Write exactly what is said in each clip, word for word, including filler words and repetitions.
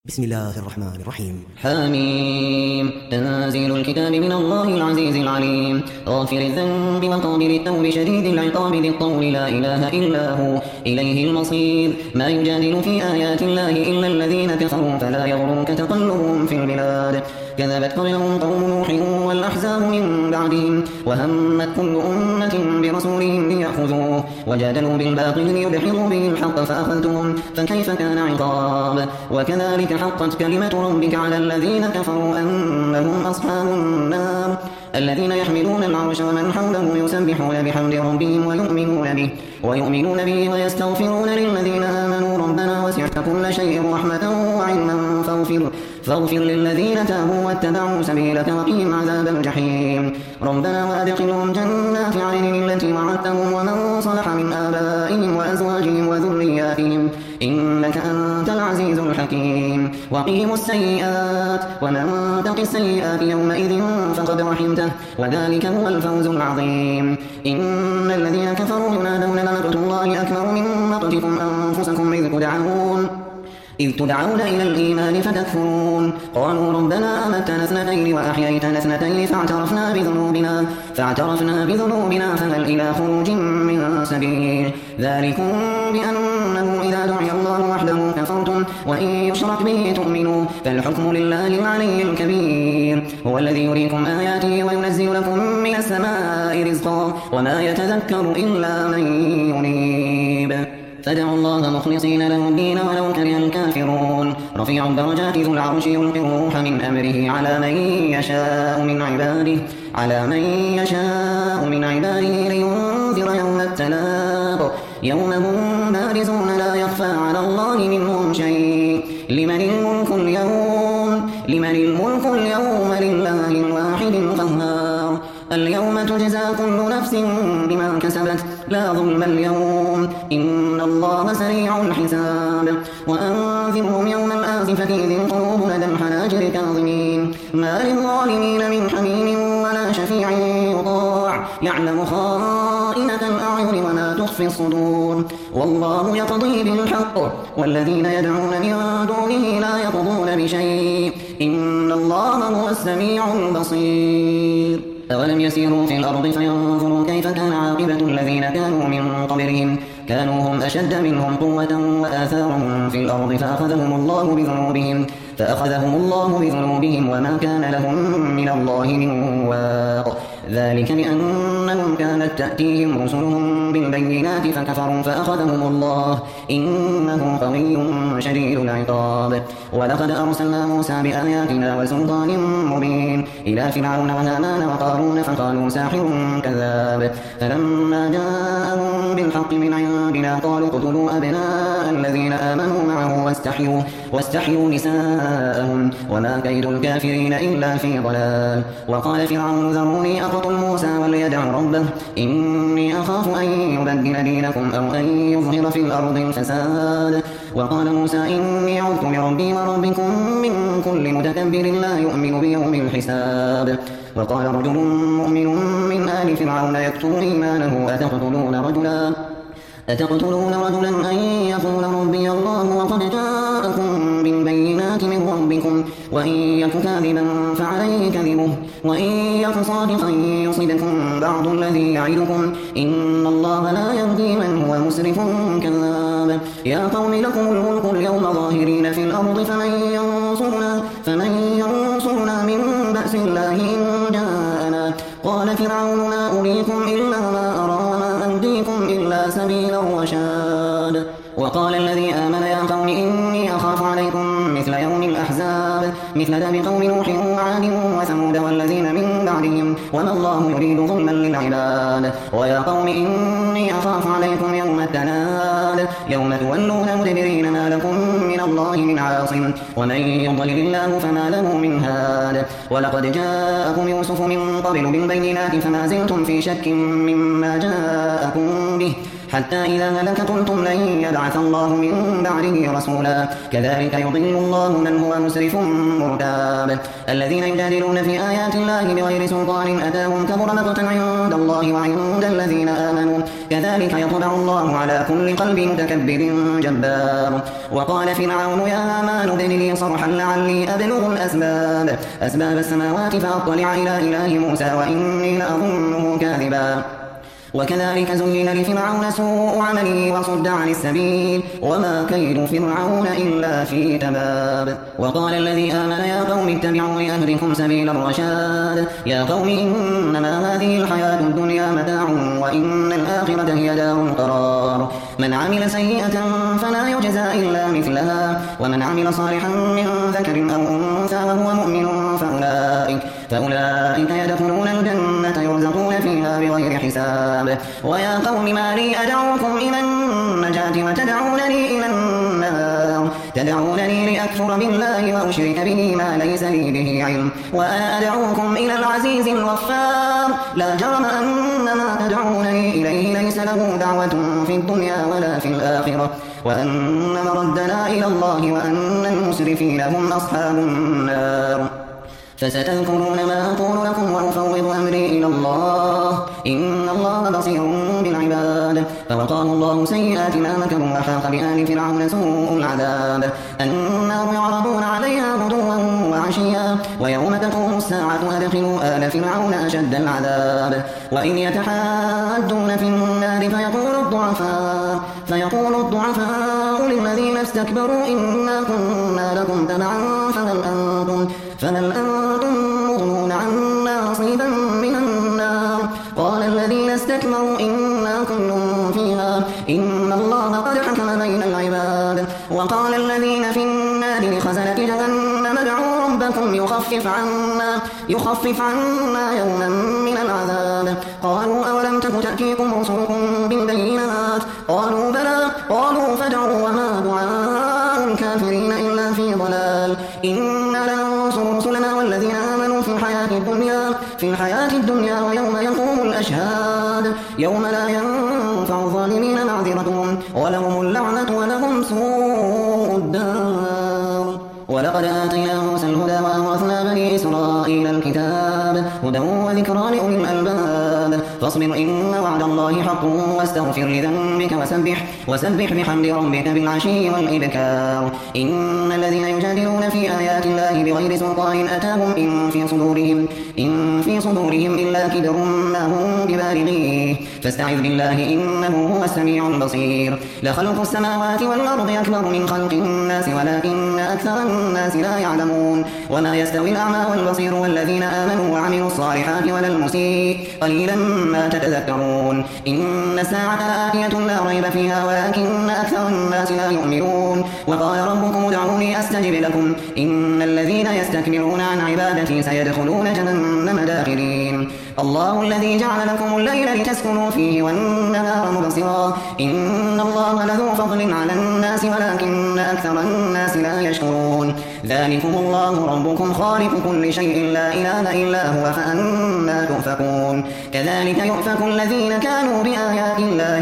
بسم الله الرحمن الرحيم. حميم. تنزيل الكتاب من الله العزيز العليم، غافر الذنب وقابل التوب شديد العقاب ذي الطول لا إله إلا هو إليه المصير. ما يجادل في آيات الله إلا الذين كفروا فلا يغرك تقلبهم في البلاد. كذبت قبلهم قوم نوح والأحزاب من بعدهم، وهمت كل أمة برسولهم ليأخذوه، وجادلوا بالباطل ليدحضوا به الحق فأخذتهم فكيف كان عقاب. وكذلك حقت كلمة ربك على الذين كفروا أنهم أصحاب النار، الذين يحملون العرش ومن حوله يسبحون بحمد ربهم ويؤمنون به ويؤمنون به ويستغفرون للذين آمنوا ربنا وسعت كل شيء رحمة وعلما فاغفر فاغفر للذين تابوا واتبعوا سبيلك وقهم عذاب الجحيم. ربنا وأدخلهم جنات عدن التي وعدتهم ومن صلح من آبائهم وأزواجهم وذرياتهم إنك أنت العزيز الحكيم. وقهم السيئات ومن تق السيئات يومئذ فقد رحمته وذلك هو الفوز العظيم. إن الذين كفروا ينادون لمقت الله أكبر من مقتكم أنفسكم إذ تدعون إذ تدعون إلى الإيمان فتكفرون. قالوا ربنا أمتنا اثنتين وأحييتنا اثنتين فاعترفنا بذنوبنا فاعترفنا بذنوبنا فهل إلى خروج من سبيل. ذلكم بأنه إذا دعي الله وحده كفرتم وإن يشرك به تؤمنوا فالحكم لله العلي الكبير. هو الذي يريكم آياته وينزل لكم من السماء رزقا وما يتذكر إلا من ينيب. فادعوا الله مخلصين له الدين ولو كره الكافرون. رفيع الدرجات ذو العرش يلقي الروح من أمره على من يشاء من عباده على من يشاء من عباده لينذر يوم التلاق يوم هم بارزون لا يخفى على الله منهم شيء. لمن الملك اليوم لمن الملك اليوم لله الواحد القهار. اليوم تجزى كل نفس بما كسبت لا ظلم اليوم إن الله سريع الحساب. وأنذرهم يوم الآزفة إذ القلوب لدى الحناجر كاظمين ما للظالمين من حميم ولا شفيع يطاع يعلم خائنة الأعين وما تخفي الصدور. والله يقضي بالحق والذين يدعون من دونه لا يقضون بشيء إن الله هو السميع البصير. أولم يسيروا في الأرض فينظروا كيف كان عاقبة الذين كانوا من قبلهم كانوا هم أشد منهم قوة وآثارا في الأرض فأخذهم الله بذنوبهم فأخذهم الله بذنوبهم وما كان لهم من الله من واق. ذلك بأنهم كانت تأتيهم رسلهم بالبينات فكفروا فأخذهم الله إنه قوي شديد العقاب. ولقد أرسلنا موسى بآياتنا وسلطان مبين إلى فرعون وهامان وقارون فقالوا ساحر كذاب. فلما جاءهم بالحق من عندنا قالوا اقتلوا أبناء الذين آمنوا معه واستحيوا واستحيوا نساءهم وما كيد الكافرين إلا في ضلال. وقال فرعون ذروني أقتل موسى وليدع ربه إني أخاف أن يبدل دينكم أو أن يظهر في الأرض الفساد. وقال موسى إني عذت بربي وربكم من كل متكبر لا يؤمن بيوم الحساب. وقال رجل مؤمن من آل فرعون يكتم إيمانه أتقتلون رجلا أتقتلون رجلا أن يقول ربي الله وقد جاءكم بالبينات من ربكم وإن يك كاذبا فعليه كذبه وإن يك صادقا يصبكم بعض الذي يعدكم إن الله لا يهدي من هو مسرف كذاب. يا قوم لكم الملك اليوم ظاهرين في الأرض فمن ينصرنا فمن ينصرنا من بأس الله إن جاءنا. قال فرعون لا أريكم إلا ما أرى ما أهديكم إلا سبيل الرشاد. وقال الذي آمن يا قوم إني أخاف عليكم مثل يوم الأحزاب مثل داب قوم نوح وعاد وثمود والذين من بعدهم وما الله يريد ظلما للعباد. ويا قوم إني أخاف عليكم يوم التناد يوم تولون مدبرين ما لكم من الله من عاصم ومن يضلل الله فما له من هاد. ولقد جاءكم يوسف من قبل بالبينات فما زلتم في شك مما جاءكم به حتى إذا هلك قلتم لن يبعث الله من بعده رسولا. كذلك يضل الله من هو مسرف مرتاب. الذين يجادلون في آيات الله بغير سلطان أتاهم كبر مقتا عند الله وعند الذين آمنوا كذلك يطبع الله على كل قلب متكبر جبار. وقال فرعون يا هامان ابن لي صرحا لعلي أبلغ الأسباب أسباب السماوات فأطلع إلى إله موسى وإني لأظنه كاذبا. وكذلك زين لفرعون سوء عمله وصد عن السبيل وما كيد فرعون إلا في تباب. وقال الذي آمن يا قوم اتبعوا لأهدكم سبيل الرشاد يا قوم إنما هذه الحياة الدنيا متاع وإن الآخرة هي دار القرار. من عمل سيئة فلا يجزى إلا مثلها ومن عمل صالحا من ذكر أو أنثى وهو مؤمن فأولئك, فأولئك يدخلون الجنة يرزقون فيها بغير حساب. ويا قوم ما لي أدعوكم إلى النجاة وتدعونني إلى النار تدعونني لأكفر بالله وأشرك به ما ليس لي به علم وأنا أدعوكم إلى العزيز الغفار. لا جرم أن ما تدعونني إليه ليس له دعوة في الدنيا ولا في الآخرة وأن مردنا إلى الله وأن المسرفين هم أصحاب النار. فستذكرون ما أقول لكم وأفوض أمري إلى الله إن الله بصير بالعباد. فوقاه الله سيئات ما مكروا وحاق بآل فرعون سوء العذاب. النار يعرضون عليها غدوا وعشيا ويوم تقوم الساعة أدخلوا آل فرعون أشد العذاب. وإن يتحاجون في النار فيقول الضعفاء فيقول الضعفاء للذين استكبروا إنا كنا لكم تبعا فهل أنتم فهل أنتم مغنون عنا نصيبا من النار. قال الذين استكبروا إنا كل فيها إن الله قد حكم بين العباد. وقال الذين في النار لخزنة جهنم ادعوا ربكم يخفف عنا يخفف عنا يوما من العذاب. قالوا أولم تك تأتيكم رسلكم بالبينات قالوا بلى قالوا فادعوا وما دعاء الكافرين إلا في ضلال. إنا لننصر رسلنا والذين آمنوا في الحياة الدنيا في الحياة الدنيا ويوم يقوم الأشهاد يوم لا ينفع الظالمين معذرتهم ولهم اللعنة ولهم سوء الدار. ولقد آتينا موسى الهدى وأورثنا بني إسرائيل الكتاب هدى وذكرى لأولي الألباب. فاصبر إن وعد الله حق واستغفر لذنبك وسبح وسبح بحمد ربك بالعشي والإبكار. إن الذين يجادلون في آيات الله بغير سلطان أتاهم إن في صدورهم إن في صدورهم إلا كبر ما هم ببالغيه فاستعذ بالله إنه هو السميع البصير. لخلق السماوات والأرض أكبر من خلق الناس ولكن أكثر الناس لا يعلمون. وما يستوي الأعمى والبصير والذين آمنوا وعملوا الصالحات ولا المسيء قليلا ما تتذكرون. إن الساعة آتية لا ريب فيها ولكن أكثر الناس لا يؤمنون. وقال ربكم ادعوني أستجب لكم إن الذين يستكبرون عن عبادتي سيدخلون جهنم داخرين. الله الذي جعل لكم الليل لتسكنوا فيه والنهار مبصرا إن الله لذو فضل على الناس ولكن أكثر الناس لا يشكرون. ذلكم الله ربكم خالق كل شيء لا إله إلا هو فأنا تؤفكون. كذلك يؤفك الذين كانوا بآيات الله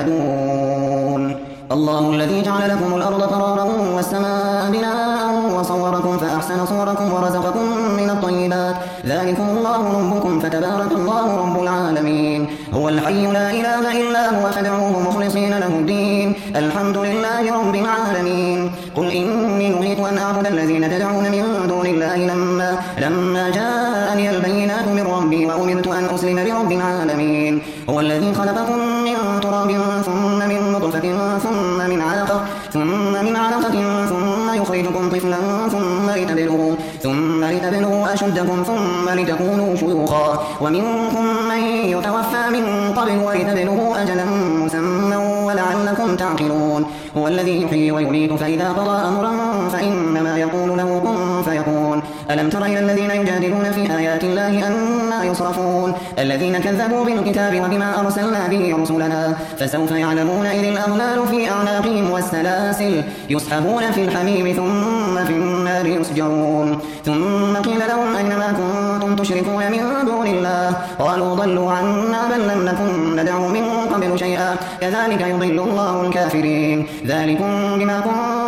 يجحدون. الله الذي جعل لكم الأرض قرارا والسماء بناء وصوركم فأحسن صوركم ورزقكم من الطيبات ذلكم الله ربكم فتبارك الله رب العالمين. هو الحي لا إله إلا هو فادعوه مخلصين له الدين الحمد لله رب العالمين. قل إني نهيت أن أعبد الذين تدعون من دون الله لما, لما جاءني البينات من ربي وأمرت أن أسلم لرب العالمين. هو الذي خلقكم من تراب ثم من نطفة ثم من علقة ثم من علقة ثم يخرجكم طفلا ثم لتبلغوا ثم لتبلغوا أشدكم ثم لتكونوا شيوخا ومنكم من يتوفى من قبل ولتبلغوا أجلا مسمى ولعلكم تعقلون. هو الذي يحيي ويميت فإذا قضى أمرا فإنما يقول له كن فيكون. ألم تر إلى الذين يجادلون في آيات الله أنى يصرفون الذين كذبوا بالكتاب وبما أرسلنا به رسلنا فسوف يعلمون إذ الأغلال في أعناقهم والسلاسل يسحبون في الحميم ثم في النار يسجرون. ثم قيل لهم أين ما كنتم تشركون من دون الله قالوا ضلوا عنا بل لم نكن ندعو من قبل شيئا كذلك يضل الله الكافرين. ذلكم بما كنتم تفرحون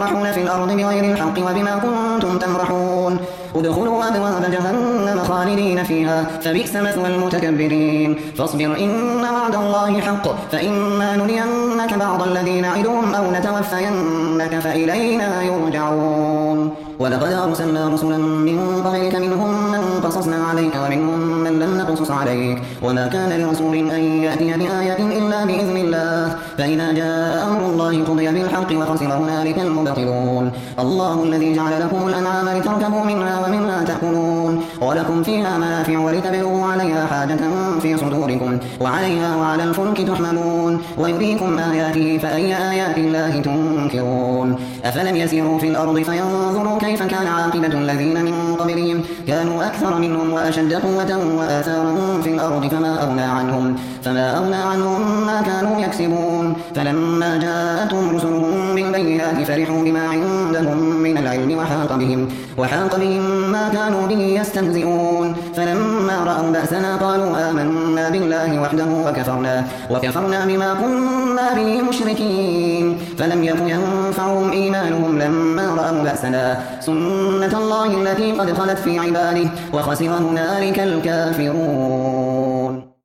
تمرحون في الأرض بغير الحق وبما كنتم تمرحون ادخلوا أبواب جهنم خالدين فيها فبئس مثوى المتكبرين فاصبر إن وعد الله حق فإما نرينك بعض الذي نعدهم أو نتوفينك فإلينا يرجعون ولقد أرسلنا رسلا من قبلك منهم من قصصنا عليك ومنهم من لم نقصص عليك وما كان لرسول أن يأتي بآية إلا بإذن الله فإذا جاء أمر الله قضي بالحق وخسر هنالك المبطلون الله الذي جعل لكم الأنعام لتركبوا منها ومنها تأكلون ولكم فيها منافع ولتبلغوا عليها حاجة في صدوركم وعليها وعلى الفلك تحملون ويريكم آياته فأي آيات الله تنكرون أفلم يسيروا في الأرض فينظروا كيف كان عاقبة الذين من قبلهم كانوا أكثر منهم وأشد قوة وآثارا في الأرض فما أغنى عنهم فما أغنى عنهم ما كانوا يكسبون فلما جاءتهم رسلهم بالبينات فرحوا بما عندهم من العلم وحاق بهم وحاق بهم ما كانوا به يستهزئون فلما رأوا بأسنا قالوا آمنا بالله وحده وكفرنا وكفرنا بما كنا به مشركين فلم يكن ينفعهم إيمانهم لما رأوا بأسنا سنة الله التي قد خلت في عباده وخسر هنالك الكافرون.